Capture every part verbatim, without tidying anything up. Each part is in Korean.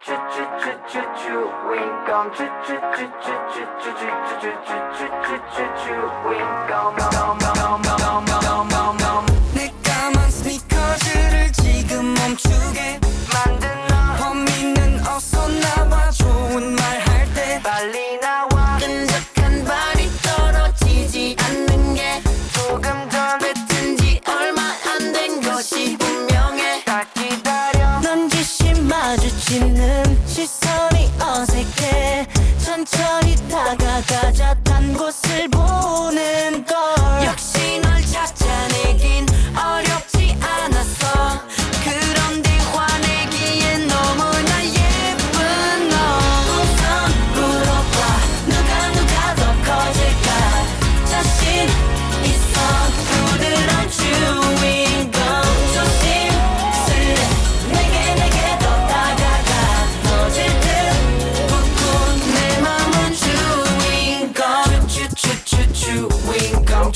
내 까만 스니커즈를 지금 멈추게 만든 너 범인은 어서 나와 좋은 말 할 때 빨리 나와 끈적한 발이 떨어지지 않는 게 조금 전 뱉은 지 얼마 안 된 것이 분명해 딱 기다려 넌지시 마주치는 시선이 어색해 천천히 다가가자 단 곳을 보는 걸 역시 널 찾아내긴 어렵지 않았어 그런데 화내기엔 너무나 예쁜 너 우선 물어봐 누가 누가 더 커질까 자신 있어 부드러운 주인공 조심스레 내게 내게 더 다가가 터질 듯 부푼 내 맘은 주인공 주주주주 주인공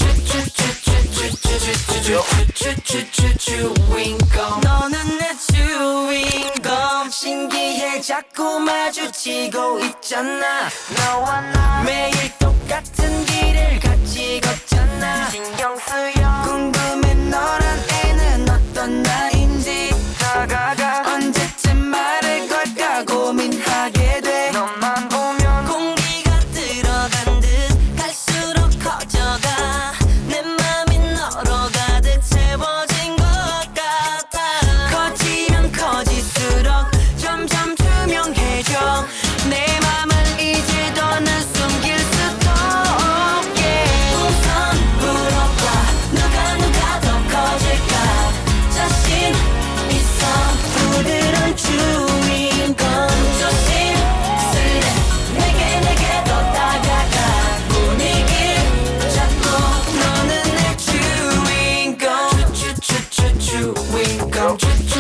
주주주주주주주주주주주 주인공 너는 내 주인공 신기해 자꾸 마주치고 있잖아 너와 나 매일 똑같은 길을 같이 걷잖아 신경 쓰여 궁금해 너란 애는 어떤 나인지 다가가 언제쯤 말을 걸까 고민하게 돼 너만 보면 공기가 들어간 듯 갈수록 커져가 내 맘이 너로 가득 채워진 것 같아 커지면 커질수록 점점 투명해져 내 맘을 이제 더는 숨길 수도 없게 우선 물어봐 누가 누가 더 커질까 자신 있어 부드러운 주인공 조심스레 내게 내게 더 다가가 분위기 잡고 너는 내 주인공 주주주주 주인공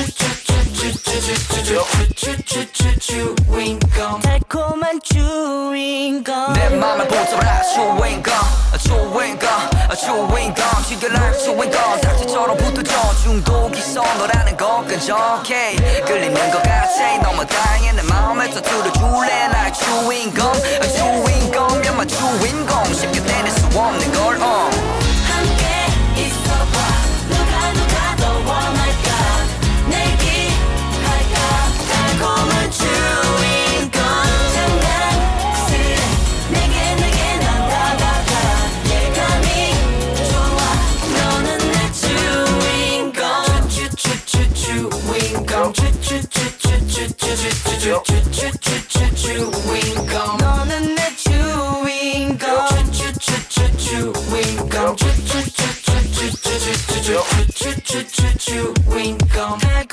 주주주주주주주주주주 주인공 달콤한 주인공 내 맘을 붙잡아라 주인공 주인공 주인공 지겨날 주인공 닥치처럼 붙어져 중독이 있어 너라는 것 끈적해 끌리는 것 같아 너무 다양해 내 마음을 터뜨려줄래 나의 주인공 주인공이야마 주인공 쉽게 내릴 수 없는 걸 uh. 함께 있어봐 누가 누가 더 원할까 내기 할까 달콤한 주인공 장난스레 내게 내게 난 다가가 예감이 좋아 너는 내 주인공 주주주주 주인공 주주주주주주주주주주주 주인공 너는 내 주인공 주주주주 주인공 주주주주주주주주주주 주인공